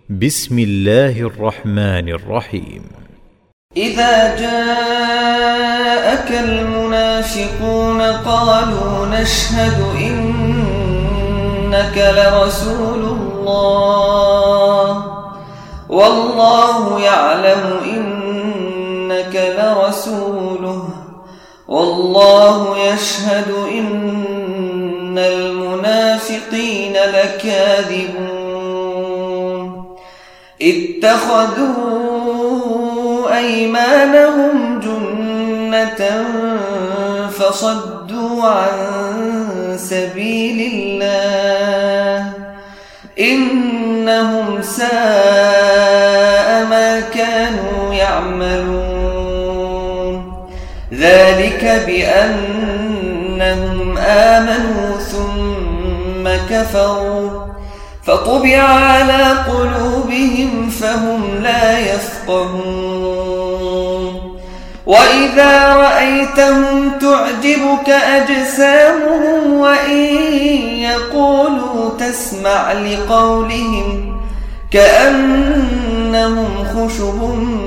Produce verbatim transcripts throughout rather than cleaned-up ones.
بسم الله الرحمن الرحيم. إذا جاءك المنافقون قالوا نشهد إنك لرسول الله والله يعلم إنك لرسوله والله يشهد إن المنافقين لكاذبون اتخذوا أيمانهم جنة فصدوا عن سبيل الله إنهم ساء ما كانوا يعملون ذلك بأنهم آمنوا ثم كفروا فطبع على قلوبهم فهم لا يفقهون وإذا رأيتهم تعجبك أجسامهم وإن يقولوا تسمع لقولهم كأنهم خشب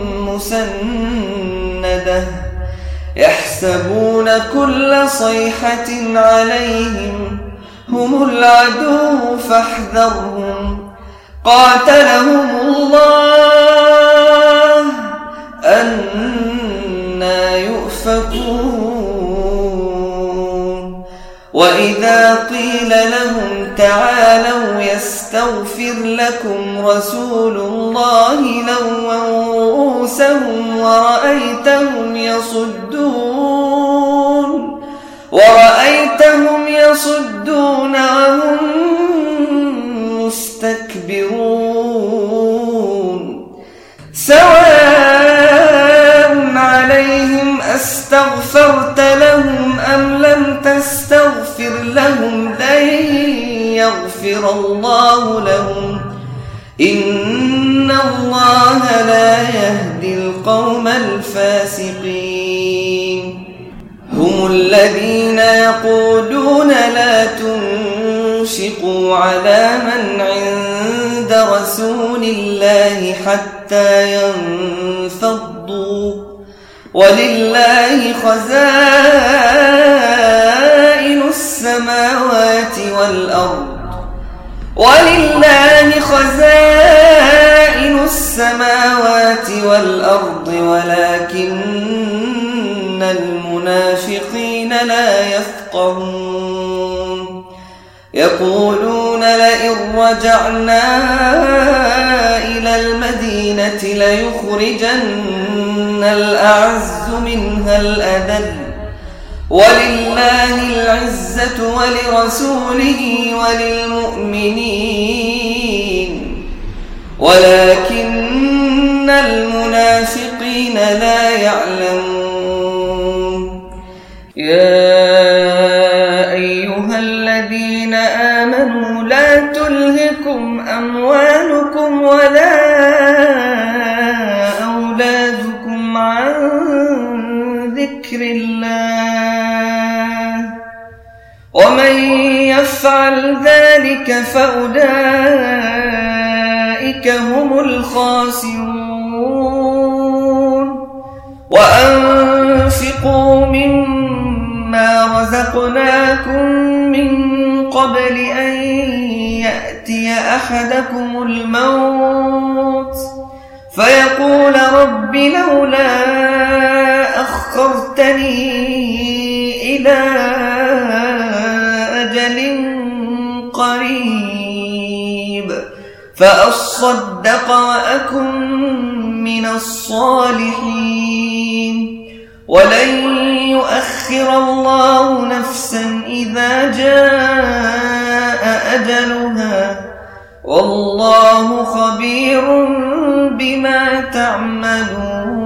مسندة يحسبون كل صيحة عليهم هم العدو فاحذرهم قاتلهم الله أنى يؤفكون وإذا قيل لهم تعالوا يستغفر لكم رسول الله لووا رؤوسهم ورأيتهم يصدون ورأيتهم يصدون وهم مستكبرون سواء عليهم أستغفرت لهم أم لم تستغفر لهم لن يغفر الله لهم إن الله لا يهدي القوم الفاسقين هم الذين يقولون لا تنفقوا على من عند رسول الله حتى ينفضوا ولله خزائن السماوات والأرض ولله خزائن السماوات والأرض ولكن المنافقين لا يفقهون يقولون لئن رجعنا إلى المدينة ليخرجن الأعز منها الأذل ولله العزة ولرسوله وللمؤمنين ولكن المنافقين لا يعلمون يا أيها الذين آمنوا لا تلهكم أموالكم ولا أولادكم عن ذكر الله ومن يفعل ذلك فأولئك هم الخاسرون وأنفقوا مما رزقناكم من قبل أن يأتي أحدكم الموت فيقول رب لولا أخرتني إلى أجل قريب فأصدق وأكن من الصالحين ولن يؤخر الله نفسا إذا جاء أجلها والله خبير بما تعملون.